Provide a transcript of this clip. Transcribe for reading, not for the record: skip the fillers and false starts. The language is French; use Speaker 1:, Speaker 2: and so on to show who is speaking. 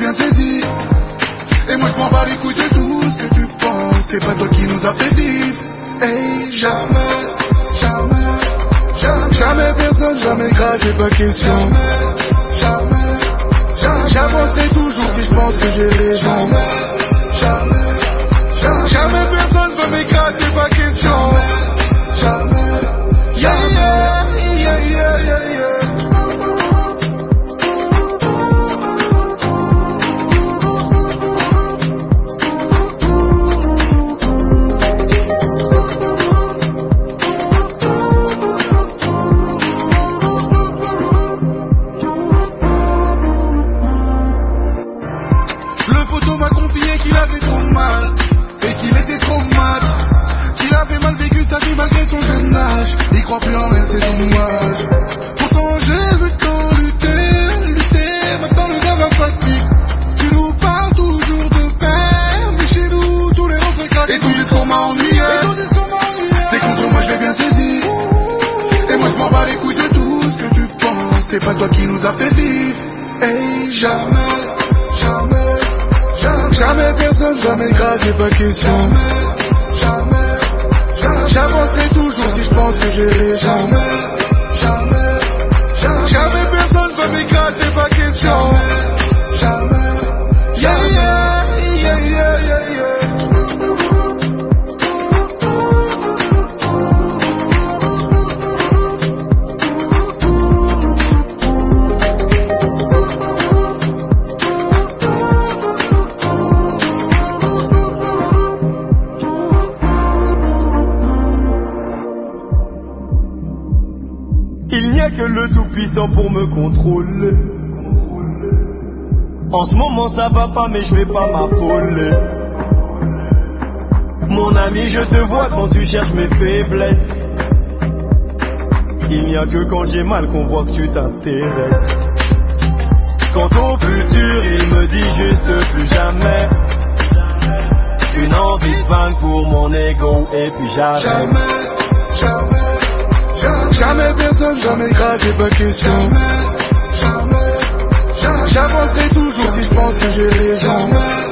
Speaker 1: bien saisi. Et moi je m'en bats les couilles de tout ce que tu penses. C'est pas toi qui nous a fait vivre. Hey, jamais, jamais, jamais, jamais personne, jamais grave, j'ai pas question. Jamais, jamais, j'avancerai toujours si je pense que j'ai raison. Jamais, jamais, jamais personne veut m'écraser, pas question. Jamais, yeah, yeah, yeah, yeah, yeah, yeah. Le poteau m'a confié qu'il avait trop mal et qu'il était trop mat, qu'il avait mal vécu sa vie malgré son jeune âge. Il croit plus en rien, c'est dommage. Pourtant j'ai vu le temps lutter, lutter. Maintenant le gars va fatigue. Tu nous parles toujours de paix, mais chez nous tous les refrains craquent. Et ton discours m'a ennuyé. T'es contre moi, je l'ai bien saisi. Et moi je m'en bats les couilles de tout ce que tu penses. C'est pas toi qui nous a fait vivre. Hey, jamais, jamais, jamais, jamais personne, jamais grave, j'ai pas question. Jamais, jamais, j'avancerai toujours si je pense que j'ai raison. Jamais, jamais, jamais personne va m'écraser, pas question. Jamais, yeah, yeah, yeah, yeah, yeah, yeah.
Speaker 2: Il n'y a que le Tout-Puissant pour me contrôler. En ce moment ça va pas mais je vais pas m'affoler. Mon ami, je te vois quand tu cherches mes faiblesses. Il n'y a que quand j'ai mal qu'on voit que tu t'intéresses. Quant au futur, il me dit juste plus jamais. Une envie de vaincre pour mon ego et puis j'arrête.
Speaker 1: Jamais, jamais, jamais, jamais personne, jamais grave, j'ai pas question. Jamais, jamais, jamais, j'avancerai toujours si je pense que j'ai raison.